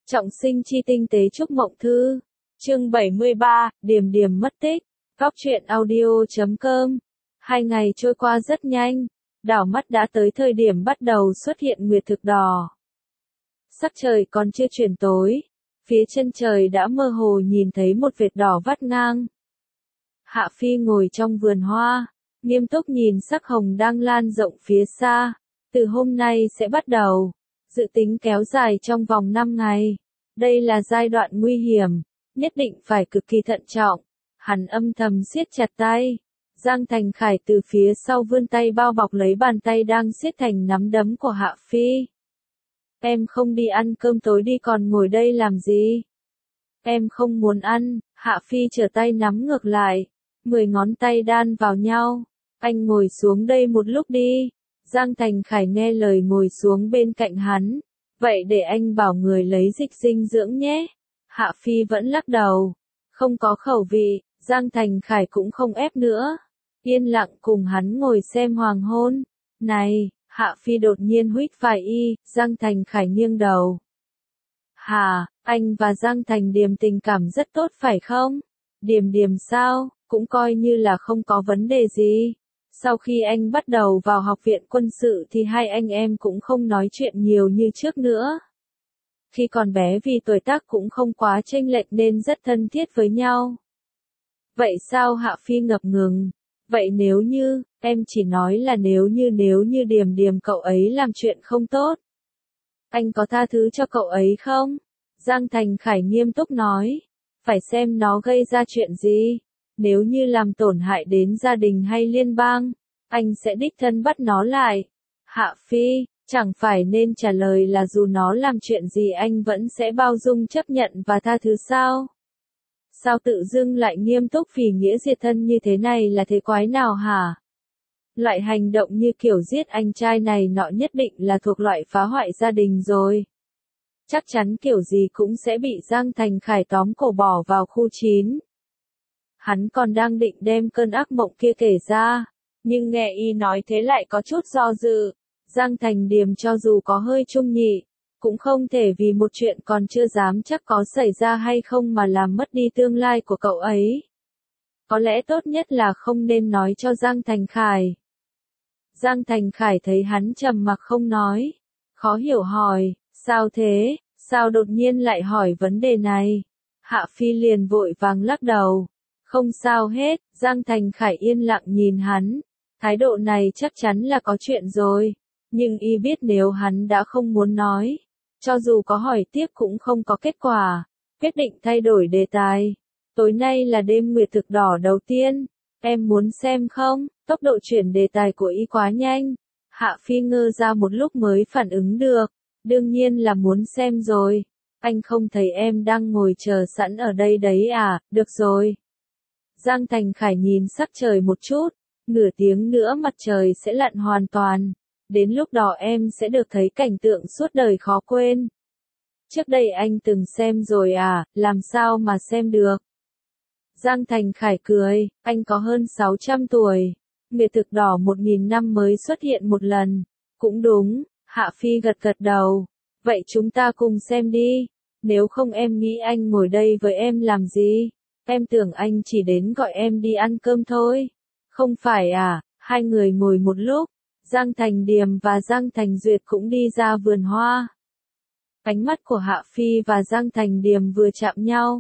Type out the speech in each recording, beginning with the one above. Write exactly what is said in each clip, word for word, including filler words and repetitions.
Trọng sinh chi tinh tế chúc mộng thư. Chương bảy mươi ba, Điềm Điềm mất tích. Góc truyện audio chấm com. Hai ngày trôi qua rất nhanh, đảo mắt đã tới thời điểm bắt đầu xuất hiện nguyệt thực đỏ. Sắc trời còn chưa chuyển tối, phía chân trời đã mơ hồ nhìn thấy một vệt đỏ vắt ngang. Hạ Phi ngồi trong vườn hoa, nghiêm túc nhìn sắc hồng đang lan rộng phía xa. Từ hôm nay sẽ bắt đầu, dự tính kéo dài trong vòng năm ngày. Đây là giai đoạn nguy hiểm, nhất định phải cực kỳ thận trọng. Hắn âm thầm siết chặt tay. Giang Thành Khải từ phía sau vươn tay bao bọc lấy bàn tay đang siết thành nắm đấm của Hạ Phi. Em không đi ăn cơm tối đi, còn ngồi đây làm gì? Em không muốn ăn. Hạ Phi trở tay nắm ngược lại, mười ngón tay đan vào nhau. Anh ngồi xuống đây một lúc đi. Giang Thành Khải nghe lời ngồi xuống bên cạnh hắn. Vậy để anh bảo người lấy dịch dinh dưỡng nhé. Hạ Phi vẫn lắc đầu. Không có khẩu vị. Giang Thành Khải cũng không ép nữa. Yên lặng cùng hắn ngồi xem hoàng hôn. Này, Hạ Phi đột nhiên huých phải y. Giang Thành Khải nghiêng đầu. Hà, anh và Giang Thành Điềm tình cảm rất tốt phải không? Điềm Điềm sao, cũng coi như là không có vấn đề gì. Sau khi anh bắt đầu vào học viện quân sự thì hai anh em cũng không nói chuyện nhiều như trước nữa. Khi còn bé vì tuổi tác cũng không quá chênh lệch nên rất thân thiết với nhau. Vậy sao? Hạ Phi ngập ngừng. Vậy nếu như, em chỉ nói là nếu như nếu như Điềm Điềm cậu ấy làm chuyện không tốt. Anh có tha thứ cho cậu ấy không? Giang Thành Khải nghiêm túc nói. Phải xem nó gây ra chuyện gì. Nếu như làm tổn hại đến gia đình hay liên bang, anh sẽ đích thân bắt nó lại. Hạ Phi, chẳng phải nên trả lời là dù nó làm chuyện gì anh vẫn sẽ bao dung chấp nhận và tha thứ sao? Sao tự dưng lại nghiêm túc vì nghĩa diệt thân như thế này là thế quái nào hả? Loại hành động như kiểu giết anh trai này nọ nhất định là thuộc loại phá hoại gia đình rồi. Chắc chắn kiểu gì cũng sẽ bị Giang Thành Khải tóm cổ bỏ vào khu chín. Hắn còn đang định đem cơn ác mộng kia kể ra, nhưng nghe y nói thế lại có chút do dự. Giang Thành Điềm cho dù có hơi trung nhị, cũng không thể vì một chuyện còn chưa dám chắc có xảy ra hay không mà làm mất đi tương lai của cậu ấy. Có lẽ tốt nhất là không nên nói cho Giang Thành Khải. Giang Thành Khải thấy hắn trầm mặc không nói, khó hiểu hỏi, sao thế, sao đột nhiên lại hỏi vấn đề này? Hạ Phi liền vội vàng lắc đầu. Không sao hết. Giang Thành Khải yên lặng nhìn hắn. Thái độ này chắc chắn là có chuyện rồi. Nhưng y biết nếu hắn đã không muốn nói, cho dù có hỏi tiếp cũng không có kết quả. Quyết định thay đổi đề tài. Tối nay là đêm nguyệt thực đỏ đầu tiên. Em muốn xem không? Tốc độ chuyển đề tài của y quá nhanh. Hạ Phi ngơ ra một lúc mới phản ứng được. Đương nhiên là muốn xem rồi. Anh không thấy em đang ngồi chờ sẵn ở đây đấy à? Được rồi. Giang Thành Khải nhìn sắc trời một chút, nửa tiếng nữa mặt trời sẽ lặn hoàn toàn. Đến lúc đó em sẽ được thấy cảnh tượng suốt đời khó quên. Trước đây anh từng xem rồi à, làm sao mà xem được? Giang Thành Khải cười, anh có hơn sáu trăm tuổi. Nguyệt thực đỏ một nghìn năm mới xuất hiện một lần. Cũng đúng, Hạ Phi gật gật đầu. Vậy chúng ta cùng xem đi. Nếu không em nghĩ anh ngồi đây với em làm gì? Em tưởng anh chỉ đến gọi em đi ăn cơm thôi. Không phải à? Hai người ngồi một lúc. Giang Thành Điềm và Giang Thành Duyệt cũng đi ra vườn hoa. Ánh mắt của Hạ Phi và Giang Thành Điềm vừa chạm nhau.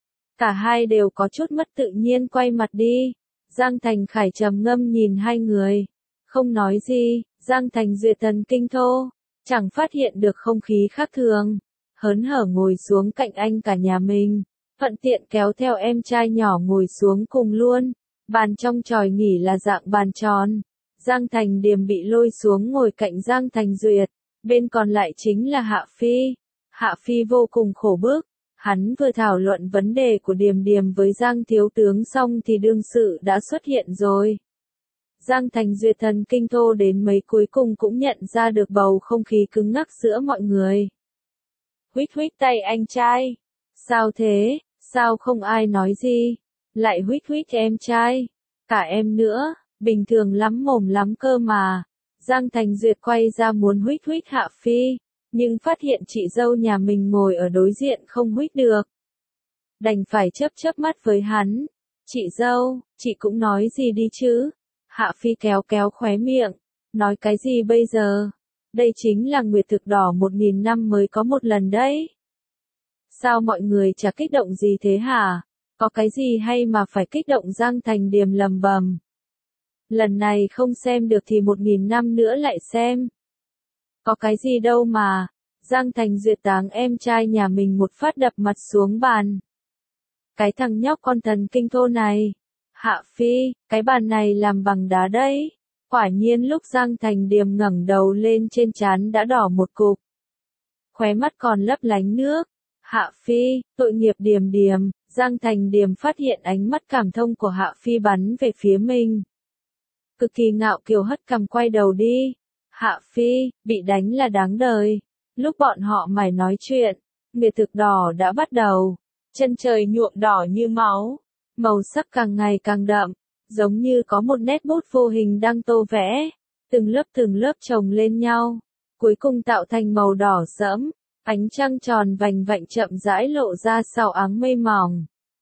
Cả hai đều có chút mất tự nhiên quay mặt đi. Giang Thành Khải trầm ngâm nhìn hai người. Không nói gì. Giang Thành Duyệt thần kinh thô. Chẳng phát hiện được không khí khác thường. Hớn hở ngồi xuống cạnh anh cả nhà mình. Thuận tiện kéo theo em trai nhỏ ngồi xuống cùng luôn. Bàn trong chòi nghỉ là dạng bàn tròn. Giang Thành Điềm bị lôi xuống ngồi cạnh Giang Thành Duyệt. Bên còn lại chính là Hạ Phi. Hạ Phi vô cùng khổ bức. Hắn vừa thảo luận vấn đề của Điềm Điềm với Giang Thiếu Tướng xong thì đương sự đã xuất hiện rồi. Giang Thành Duyệt thần kinh thô đến mấy cuối cùng cũng nhận ra được bầu không khí cứng ngắc giữa mọi người. Huých huých tay anh trai. Sao thế? Sao không ai nói gì? Lại huých huých em trai. Cả em nữa, bình thường lắm mồm lắm cơ mà. Giang Thành Duyệt quay ra muốn huých huých Hạ Phi. nhưng phát hiện chị dâu nhà mình ngồi ở đối diện không huých được. Đành phải chớp chớp mắt với hắn. Chị dâu, chị cũng nói gì đi chứ? Hạ Phi kéo kéo khóe miệng. Nói cái gì bây giờ? Đây chính là nguyệt thực đỏ một nghìn năm mới có một lần đấy. Sao mọi người chả kích động gì thế hả? Có cái gì hay mà phải kích động? Giang Thành Điềm lầm bầm. Lần này không xem được thì một nghìn năm nữa lại xem. Có cái gì đâu mà. Giang Thành Duyệt táng em trai nhà mình một phát đập mặt xuống bàn. Cái thằng nhóc con thần kinh thô này. Hạ Phi, cái bàn này làm bằng đá đấy. Quả nhiên lúc Giang Thành Điềm ngẩng đầu lên trên trán đã đỏ một cục. Khóe mắt còn lấp lánh nước. Hạ Phi, tội nghiệp Điềm Điềm. Giang Thành Điềm phát hiện ánh mắt cảm thông của Hạ Phi bắn về phía mình. Cực kỳ ngạo kiều hất cằm quay đầu đi. Hạ Phi, bị đánh là đáng đời. Lúc bọn họ mải nói chuyện, nguyệt thực đỏ đã bắt đầu. Chân trời nhuộm đỏ như máu. Màu sắc càng ngày càng đậm, giống như có một nét bút vô hình đang tô vẽ. Từng lớp từng lớp chồng lên nhau. Cuối cùng tạo thành màu đỏ sẫm. Ánh trăng tròn vành vạnh chậm rãi lộ ra sau áng mây mỏng.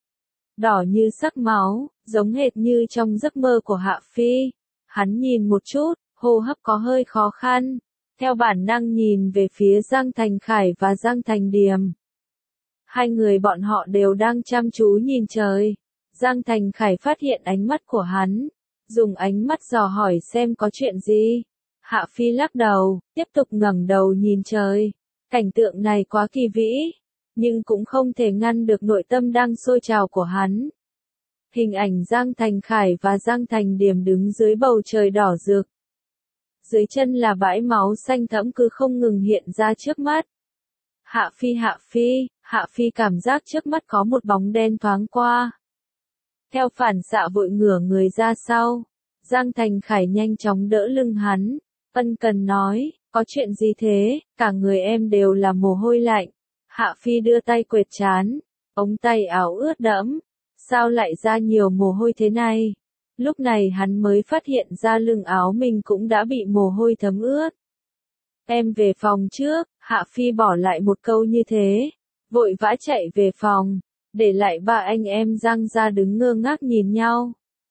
Đỏ như sắc máu, giống hệt như trong giấc mơ của Hạ Phi. Hắn nhìn một chút, hô hấp có hơi khó khăn. Theo bản năng nhìn về phía Giang Thành Khải và Giang Thành Điềm. Hai người bọn họ đều đang chăm chú nhìn trời. Giang Thành Khải phát hiện ánh mắt của hắn. Dùng ánh mắt dò hỏi xem có chuyện gì. Hạ Phi lắc đầu, tiếp tục ngẩng đầu nhìn trời. Cảnh tượng này quá kỳ vĩ. Nhưng cũng không thể ngăn được nội tâm đang sôi trào của hắn. Hình ảnh Giang Thành Khải và Giang Thành Điềm đứng dưới bầu trời đỏ rực. Dưới chân là bãi máu xanh thẫm cứ không ngừng hiện ra trước mắt. Hạ Phi Hạ Phi, Hạ Phi cảm giác trước mắt có một bóng đen thoáng qua. Theo phản xạ vội ngửa người ra sau. Giang Thành Khải nhanh chóng đỡ lưng hắn. Ân cần nói, có chuyện gì thế? Cả người em đều là mồ hôi lạnh. Hạ Phi đưa tay quệt trán. Ống tay áo ướt đẫm. Sao lại ra nhiều mồ hôi thế này? Lúc này hắn mới phát hiện ra lưng áo mình cũng đã bị mồ hôi thấm ướt. Em về phòng trước. Hạ Phi bỏ lại một câu như thế. Vội vã chạy về phòng. Để lại ba anh em Giang ra đứng ngơ ngác nhìn nhau.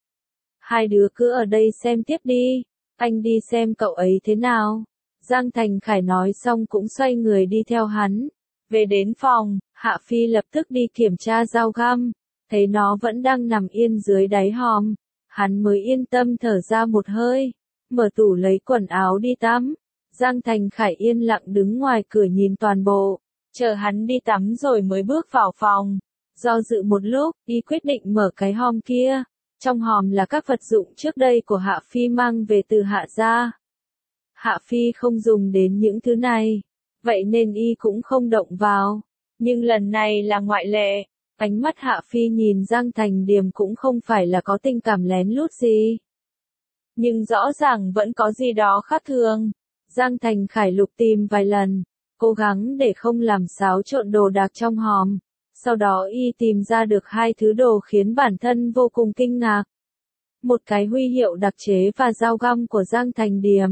Hai đứa cứ ở đây xem tiếp đi. Anh đi xem cậu ấy thế nào. Giang Thành Khải nói xong cũng xoay người đi theo hắn. Về đến phòng, Hạ Phi lập tức đi kiểm tra dao găm. Thấy nó vẫn đang nằm yên dưới đáy hòm. Hắn mới yên tâm thở ra một hơi. Mở tủ lấy quần áo đi tắm. Giang Thành Khải yên lặng đứng ngoài cửa nhìn toàn bộ. Chờ hắn đi tắm rồi mới bước vào phòng. Do dự một lúc, y quyết định mở cái hòm kia. Trong hòm là các vật dụng trước đây của Hạ Phi mang về từ Hạ gia. Hạ Phi không dùng đến những thứ này. Vậy nên y cũng không động vào. Nhưng lần này là ngoại lệ. Ánh mắt Hạ Phi nhìn Giang Thành Điềm cũng không phải là có tình cảm lén lút gì. Nhưng rõ ràng vẫn có gì đó khác thường. Giang Thành Khải lục tìm vài lần. Cố gắng để không làm xáo trộn đồ đạc trong hòm. Sau đó y tìm ra được hai thứ đồ khiến bản thân vô cùng kinh ngạc. Một cái huy hiệu đặc chế và dao găm của Giang Thành Điềm.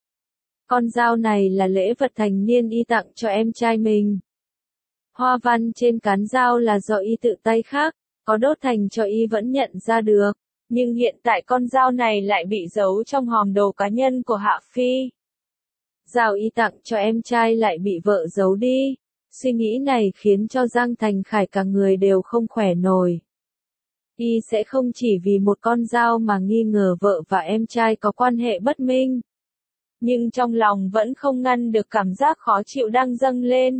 Con dao này là lễ vật thành niên y tặng cho em trai mình. Hoa văn trên cán dao là do y tự tay khắc, có đốt thành cho y vẫn nhận ra được. Nhưng hiện tại con dao này lại bị giấu trong hòm đồ cá nhân của Hạ Phi. Dao y tặng cho em trai lại bị vợ giấu đi. Suy nghĩ này khiến cho Giang Thành Khải cả người đều không khỏe nổi. Y sẽ không chỉ vì một con dao mà nghi ngờ vợ và em trai có quan hệ bất minh. Nhưng trong lòng vẫn không ngăn được cảm giác khó chịu đang dâng lên.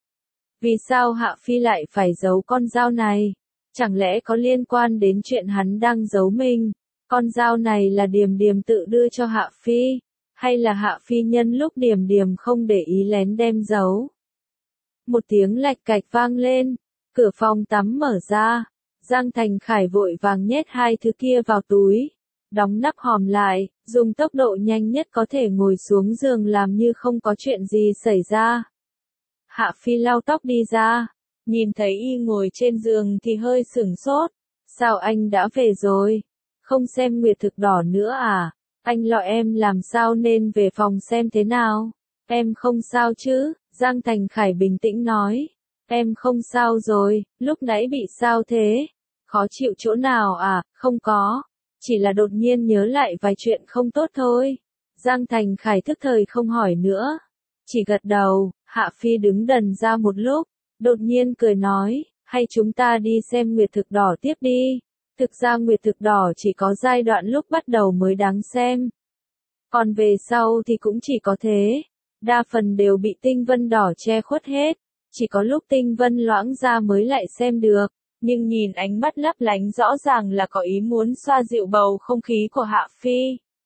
Vì sao Hạ Phi lại phải giấu con dao này? Chẳng lẽ có liên quan đến chuyện hắn đang giấu mình? Con dao này là Điềm Điềm tự đưa cho Hạ Phi? Hay là Hạ Phi nhân lúc Điềm Điềm không để ý lén đem giấu? Một tiếng lạch cạch vang lên. Cửa phòng tắm mở ra. Giang Thành Khải vội vàng nhét hai thứ kia vào túi. Đóng nắp hòm lại, dùng tốc độ nhanh nhất có thể ngồi xuống giường làm như không có chuyện gì xảy ra. Hạ Phi lau tóc đi ra. Nhìn thấy y ngồi trên giường thì hơi sửng sốt. Sao anh đã về rồi? Không xem nguyệt thực đỏ nữa à? Anh lo em làm sao nên về phòng xem thế nào? Em không sao chứ, Giang Thành Khải bình tĩnh nói. Em không sao rồi, lúc nãy bị sao thế? Khó chịu chỗ nào à? Không có. Chỉ là đột nhiên nhớ lại vài chuyện không tốt thôi. Giang Thành Khải thức thời không hỏi nữa. Chỉ gật đầu, Hạ Phi đứng đần ra một lúc, đột nhiên cười nói, hay chúng ta đi xem Nguyệt Thực Đỏ tiếp đi. Thực ra Nguyệt Thực Đỏ chỉ có giai đoạn lúc bắt đầu mới đáng xem. Còn về sau thì cũng chỉ có thế. Đa phần đều bị tinh vân đỏ che khuất hết. Chỉ có lúc tinh vân loãng ra mới lại xem được. Nhưng nhìn ánh mắt lấp lánh rõ ràng là có ý muốn xoa dịu bầu không khí của Hạ Phi.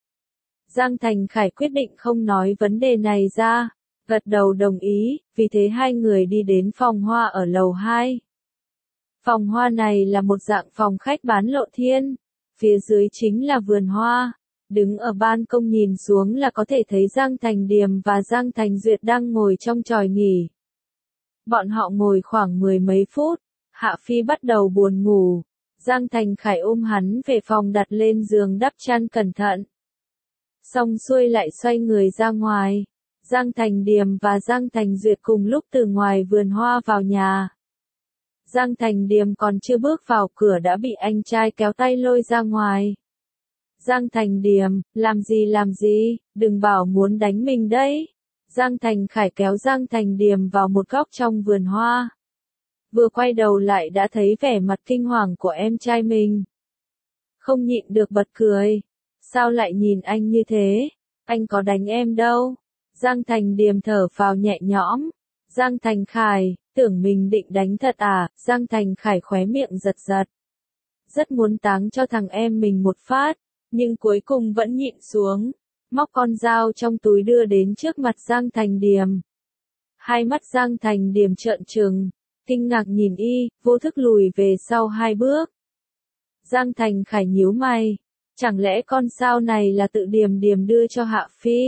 Giang Thành Khải quyết định không nói vấn đề này ra. Gật đầu đồng ý, vì thế hai người đi đến phòng hoa ở lầu hai. Phòng hoa này là một dạng phòng khách bán lộ thiên. Phía dưới chính là vườn hoa. Đứng ở ban công nhìn xuống là có thể thấy Giang Thành Điềm và Giang Thành Duyệt đang ngồi trong chòi nghỉ. Bọn họ ngồi khoảng mười mấy phút. Hạ Phi bắt đầu buồn ngủ. Giang Thành Khải ôm hắn về phòng đặt lên giường đắp chăn cẩn thận. Xong xuôi lại xoay người ra ngoài. Giang Thành Điềm và Giang Thành Duyệt cùng lúc từ ngoài vườn hoa vào nhà. Giang Thành Điềm còn chưa bước vào cửa đã bị anh trai kéo tay lôi ra ngoài. Giang Thành Điềm, làm gì làm gì, đừng bảo muốn đánh mình đấy. Giang Thành Khải kéo Giang Thành Điềm vào một góc trong vườn hoa. Vừa quay đầu lại đã thấy vẻ mặt kinh hoàng của em trai mình. Không nhịn được bật cười. Sao lại nhìn anh như thế? Anh có đánh em đâu. Giang Thành Điềm thở phào nhẹ nhõm. Giang Thành Khải, tưởng mình định đánh thật à? Giang Thành Khải khóe miệng giật giật. Rất muốn táng cho thằng em mình một phát, nhưng cuối cùng vẫn nhịn xuống. Móc con dao trong túi đưa đến trước mặt Giang Thành Điềm. Hai mắt Giang Thành Điềm trợn trừng, kinh ngạc nhìn y, vô thức lùi về sau hai bước. Giang Thành Khải nhíu mày, chẳng lẽ con dao này là tự Điềm Điềm đưa cho Hạ Phi?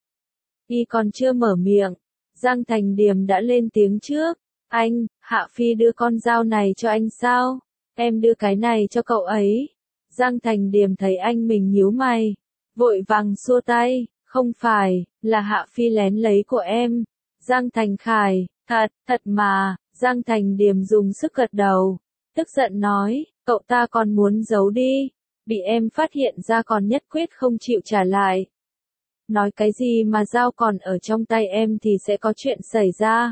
Y còn chưa mở miệng, Giang Thành Điềm đã lên tiếng trước. Anh, Hạ Phi đưa con dao này cho anh sao? Em đưa cái này cho cậu ấy. Giang Thành Điềm thấy anh mình nhíu mày, vội vàng xua tay, không phải, là Hạ Phi lén lấy của em. Giang Thành Khải, thật, thật mà. Giang Thành Điềm dùng sức gật đầu, tức giận nói, cậu ta còn muốn giấu đi, bị em phát hiện ra còn nhất quyết không chịu trả lại. Nói cái gì mà dao còn ở trong tay em thì sẽ có chuyện xảy ra.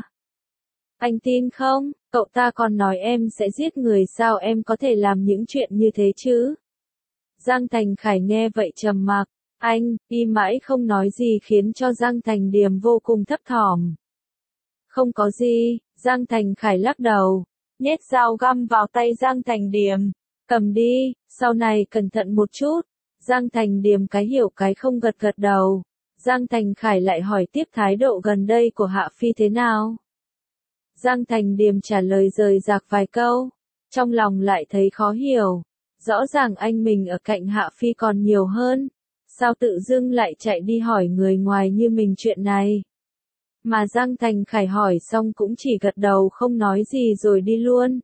Anh tin không? Cậu ta còn nói em sẽ giết người, sao em có thể làm những chuyện như thế chứ? Giang Thành Khải nghe vậy trầm mặc, anh, y mãi không nói gì khiến cho Giang Thành Điềm vô cùng thấp thỏm. Không có gì, Giang Thành Khải lắc đầu, nhét dao găm vào tay Giang Thành Điềm, cầm đi, sau này cẩn thận một chút. Giang Thành Điềm cái hiểu cái không gật gật đầu. Giang Thành Khải lại hỏi tiếp thái độ gần đây của Hạ Phi thế nào. Giang Thành Điềm trả lời rời rạc vài câu, trong lòng lại thấy khó hiểu. Rõ ràng anh mình ở cạnh Hạ Phi còn nhiều hơn, sao tự dưng lại chạy đi hỏi người ngoài như mình chuyện này. Mà Giang Thành Khải hỏi xong cũng chỉ gật đầu không nói gì rồi đi luôn.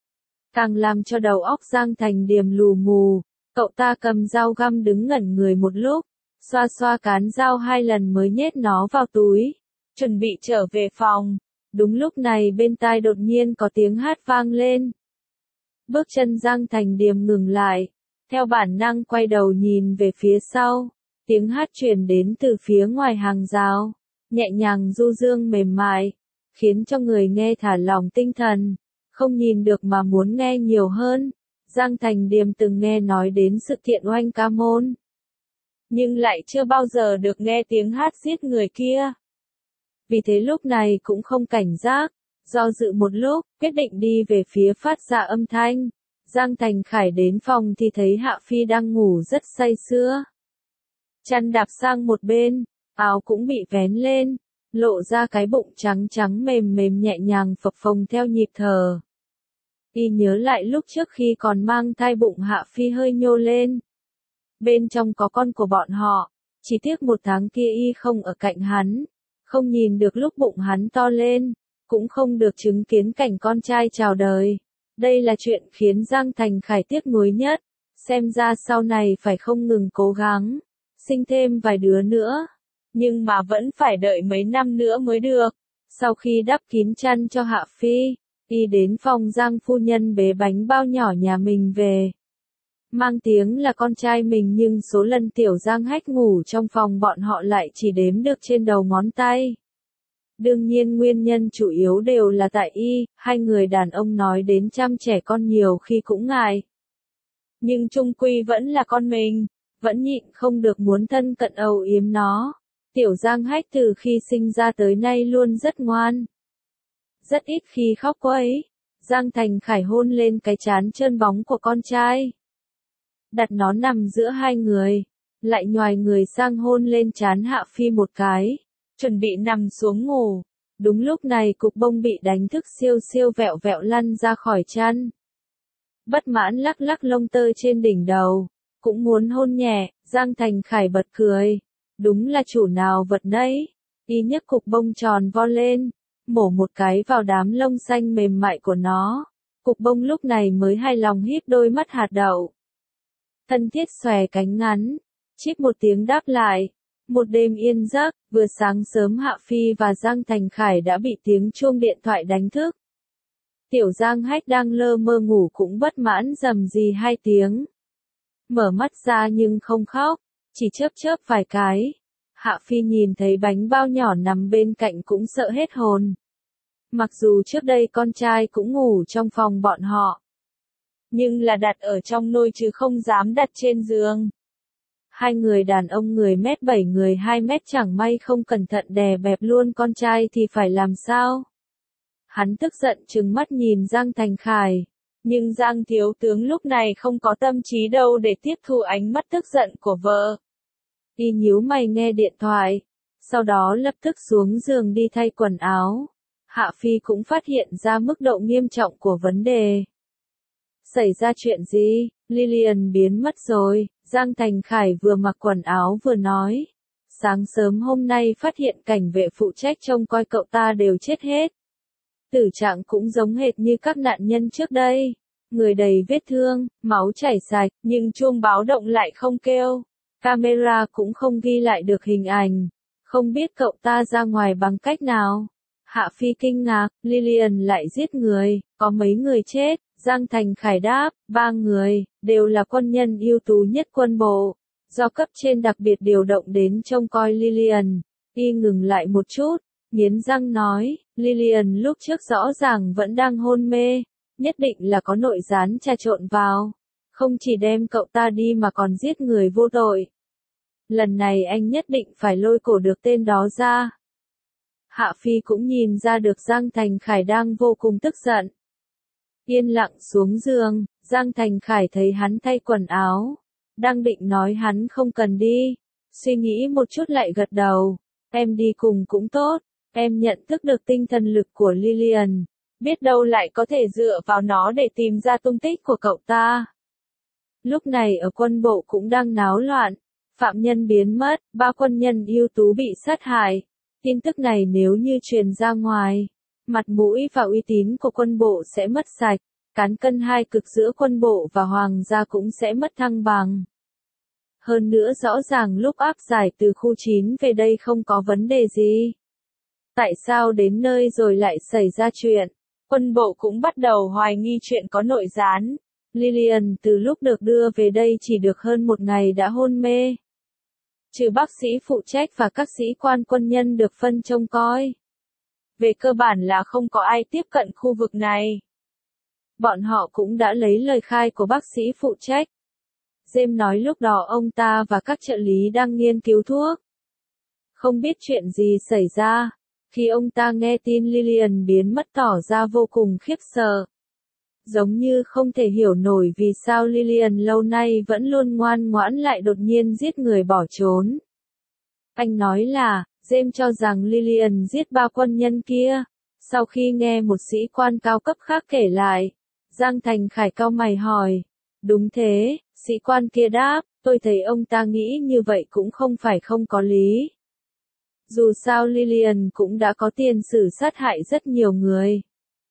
Càng làm cho đầu óc Giang Thành Điềm lù mù, cậu ta cầm dao găm đứng ngẩn người một lúc, xoa xoa cán dao hai lần mới nhét nó vào túi, chuẩn bị trở về phòng. Đúng lúc này bên tai đột nhiên có tiếng hát vang lên. Bước chân Giang Thành Điềm ngừng lại, theo bản năng quay đầu nhìn về phía sau, tiếng hát truyền đến từ phía ngoài hàng rào, nhẹ nhàng du dương mềm mại, khiến cho người nghe thả lỏng tinh thần, không nhìn được mà muốn nghe nhiều hơn. Giang Thành Điềm từng nghe nói đến sự kiện oanh ca môn, nhưng lại chưa bao giờ được nghe tiếng hát giết người kia. Vì thế lúc này cũng không cảnh giác, do dự một lúc, quyết định đi về phía phát ra âm thanh. Giang Thành Khải đến phòng thì thấy Hạ Phi đang ngủ rất say sưa. Chăn đạp sang một bên, áo cũng bị vén lên, lộ ra cái bụng trắng trắng mềm mềm nhẹ nhàng phập phồng theo nhịp thở. Y nhớ lại lúc trước khi còn mang thai bụng Hạ Phi hơi nhô lên. Bên trong có con của bọn họ, chỉ tiếc một tháng kia Y không ở cạnh hắn, không nhìn được lúc bụng hắn to lên, cũng không được chứng kiến cảnh con trai chào đời. Đây là chuyện khiến Giang Thành Khải tiếc nuối nhất, xem ra sau này phải không ngừng cố gắng, sinh thêm vài đứa nữa. nhưng mà vẫn phải đợi mấy năm nữa mới được. Sau khi đắp kín chăn cho Hạ Phi, y đến phòng Giang phu nhân bế bánh bao nhỏ nhà mình về. Mang tiếng là con trai mình nhưng số lần Tiểu Giang Hách ngủ trong phòng bọn họ lại chỉ đếm được trên đầu ngón tay. Đương nhiên nguyên nhân chủ yếu đều là tại y, hai người đàn ông nói đến chăm trẻ con nhiều khi cũng ngại. Nhưng chung quy vẫn là con mình, vẫn nhịn không được muốn thân cận âu yếm nó. Tiểu Giang Hách từ khi sinh ra tới nay luôn rất ngoan. Rất ít khi khóc quấy. Giang Thành Khải hôn lên cái trán trơn bóng của con trai. Đặt nó nằm giữa hai người, lại nhoài người sang hôn lên trán Hạ Phi một cái, chuẩn bị nằm xuống ngủ. Đúng lúc này cục bông bị đánh thức siêu siêu vẹo vẹo lăn ra khỏi chăn. Bất mãn lắc lắc lông tơ trên đỉnh đầu, cũng muốn hôn nhẹ, Giang Thành Khải bật cười. Đúng là chủ nào vật nấy. Y nhấc cục bông tròn vo lên, mổ một cái vào đám lông xanh mềm mại của nó. Cục bông lúc này mới hài lòng híp đôi mắt hạt đậu. Thân thiết xòe cánh ngắn, chip một tiếng đáp lại. Một đêm yên giấc, vừa sáng sớm Hạ Phi và Giang Thành Khải đã bị tiếng chuông điện thoại đánh thức. Tiểu Giang Hách đang lơ mơ ngủ cũng bất mãn rầm rì hai tiếng. Mở mắt ra nhưng không khóc, chỉ chớp chớp vài cái. Hạ Phi nhìn thấy bánh bao nhỏ nằm bên cạnh cũng sợ hết hồn. Mặc dù trước đây con trai cũng ngủ trong phòng bọn họ, nhưng là đặt ở trong nôi chứ không dám đặt trên giường. Hai người đàn ông người mét bảy người hai mét chẳng may không cẩn thận đè bẹp luôn con trai thì phải làm sao? Hắn tức giận trừng mắt nhìn Giang Thành Khải. Nhưng Giang thiếu tướng lúc này không có tâm trí đâu để tiếp thu ánh mắt tức giận của vợ. Y nhíu mày nghe điện thoại, sau đó lập tức xuống giường đi thay quần áo. Hạ Phi cũng phát hiện ra mức độ nghiêm trọng của vấn đề. Xảy ra chuyện gì? Lillian biến mất rồi, Giang Thành Khải vừa mặc quần áo vừa nói. Sáng sớm hôm nay phát hiện cảnh vệ phụ trách trông coi cậu ta đều chết hết. Tử trạng cũng giống hệt như các nạn nhân trước đây. Người đầy vết thương, máu chảy sạch, nhưng chuông báo động lại không kêu. Camera cũng không ghi lại được hình ảnh. Không biết cậu ta ra ngoài bằng cách nào. Hạ Phi kinh ngạc, Lillian lại giết người, có mấy người chết. Giang Thành Khải đáp, ba người, đều là quân nhân ưu tú nhất quân bộ. Do cấp trên đặc biệt điều động đến trông coi Lillian. Y ngừng lại một chút, nghiến răng nói, Lillian lúc trước rõ ràng vẫn đang hôn mê. Nhất định là có nội gián trà trộn vào. Không chỉ đem cậu ta đi mà còn giết người vô tội. Lần này anh nhất định phải lôi cổ được tên đó ra. Hạ Phi cũng nhìn ra được Giang Thành Khải đang vô cùng tức giận. Yên lặng xuống giường, Giang Thành Khải thấy hắn thay quần áo. Đang định nói hắn không cần đi. Suy nghĩ một chút lại gật đầu. Em đi cùng cũng tốt. Em nhận thức được tinh thần lực của Lillian. Biết đâu lại có thể dựa vào nó để tìm ra tung tích của cậu ta. Lúc này ở quân bộ cũng đang náo loạn. Phạm nhân biến mất, ba quân nhân ưu tú bị sát hại. Tin tức này nếu như truyền ra ngoài, mặt mũi và uy tín của quân bộ sẽ mất sạch. Cán cân hai cực giữa quân bộ và hoàng gia cũng sẽ mất thăng bằng. Hơn nữa rõ ràng lúc áp giải từ khu chín về đây không có vấn đề gì. Tại sao đến nơi rồi lại xảy ra chuyện? Quân bộ cũng bắt đầu hoài nghi chuyện có nội gián. Lillian từ lúc được đưa về đây chỉ được hơn một ngày đã hôn mê. Trừ bác sĩ phụ trách và các sĩ quan quân nhân được phân trông coi. Về cơ bản là không có ai tiếp cận khu vực này. Bọn họ cũng đã lấy lời khai của bác sĩ phụ trách. James nói lúc đó ông ta và các trợ lý đang nghiên cứu thuốc. Không biết chuyện gì xảy ra. Khi ông ta nghe tin Lillian biến mất tỏ ra vô cùng khiếp sợ. Giống như không thể hiểu nổi vì sao Lillian lâu nay vẫn luôn ngoan ngoãn lại đột nhiên giết người bỏ trốn. Anh nói là, James cho rằng Lillian giết ba quân nhân kia. Sau khi nghe một sĩ quan cao cấp khác kể lại, Giang Thành Khải cau mày hỏi. Đúng thế, sĩ quan kia đáp, tôi thấy ông ta nghĩ như vậy cũng không phải không có lý. Dù sao Lillian cũng đã có tiền sử sát hại rất nhiều người.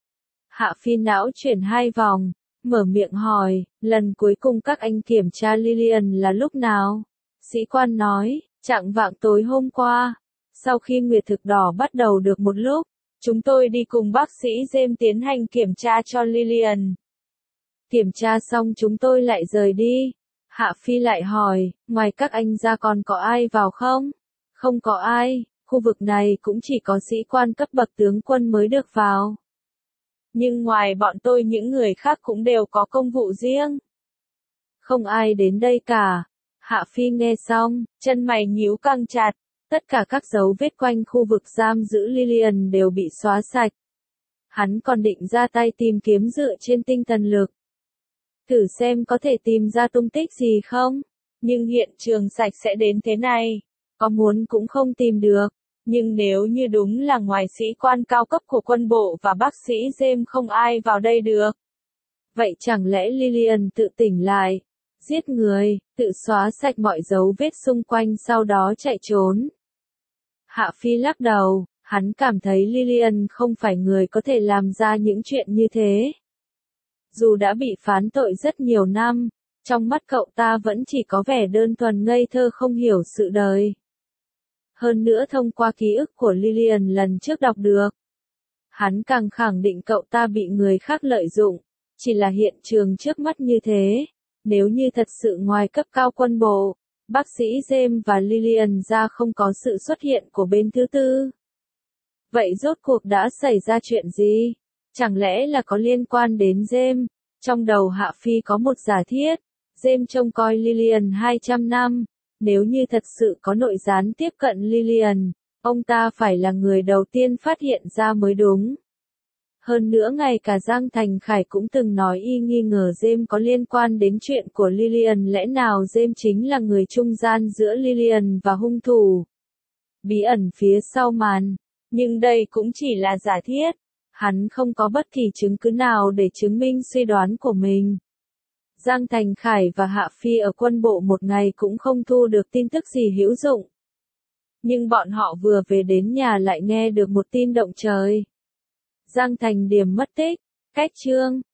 Hạ Phi não chuyển hai vòng, mở miệng hỏi, lần cuối cùng các anh kiểm tra Lillian là lúc nào? Sĩ quan nói, Chạng vạng tối hôm qua, sau khi nguyệt thực đỏ bắt đầu được một lúc, chúng tôi đi cùng bác sĩ James tiến hành kiểm tra cho Lillian. Kiểm tra xong chúng tôi lại rời đi. Hạ Phi lại hỏi, ngoài các anh ra còn có ai vào không? Không có ai, khu vực này cũng chỉ có sĩ quan cấp bậc tướng quân mới được vào. Nhưng ngoài bọn tôi những người khác cũng đều có công vụ riêng. Không ai đến đây cả. Hạ Phi nghe xong, chân mày nhíu căng chặt. Tất cả các dấu vết quanh khu vực giam giữ Lillian đều bị xóa sạch. Hắn còn định ra tay tìm kiếm dựa trên tinh thần lực. Thử xem có thể tìm ra tung tích gì không? Nhưng hiện trường sạch sẽ đến thế này, có muốn cũng không tìm được. Nhưng nếu như đúng là ngoài sĩ quan cao cấp của quân bộ và bác sĩ James không ai vào đây được. Vậy chẳng lẽ Lillian tự tỉnh lại, giết người, tự xóa sạch mọi dấu vết xung quanh sau đó chạy trốn? Hạ Phi lắc đầu, hắn cảm thấy Lillian không phải người có thể làm ra những chuyện như thế. Dù đã bị phán tội rất nhiều năm, trong mắt cậu ta vẫn chỉ có vẻ đơn thuần ngây thơ không hiểu sự đời. Hơn nữa thông qua ký ức của Lillian lần trước đọc được, hắn càng khẳng định cậu ta bị người khác lợi dụng, chỉ là hiện trường trước mắt như thế. Nếu như thật sự ngoài cấp cao quân bộ, bác sĩ James và Lillian ra không có sự xuất hiện của bên thứ tư. Vậy rốt cuộc đã xảy ra chuyện gì? Chẳng lẽ là có liên quan đến James? Trong đầu Hạ Phi có một giả thiết. James trông coi Lillian hai trăm năm. Nếu như thật sự có nội gián tiếp cận Lillian, ông ta phải là người đầu tiên phát hiện ra mới đúng. Hơn nữa ngay cả Giang Thành Khải cũng từng nói y nghi ngờ James có liên quan đến chuyện của Lillian, lẽ nào James chính là người trung gian giữa Lillian và hung thủ? Bí ẩn phía sau màn. Nhưng đây cũng chỉ là giả thiết. Hắn không có bất kỳ chứng cứ nào để chứng minh suy đoán của mình. Giang Thành Khải và Hạ Phi ở quân bộ một ngày cũng không thu được tin tức gì hữu dụng. Nhưng bọn họ vừa về đến nhà lại nghe được một tin động trời. Giang Thành Điềm mất tích. Cách chương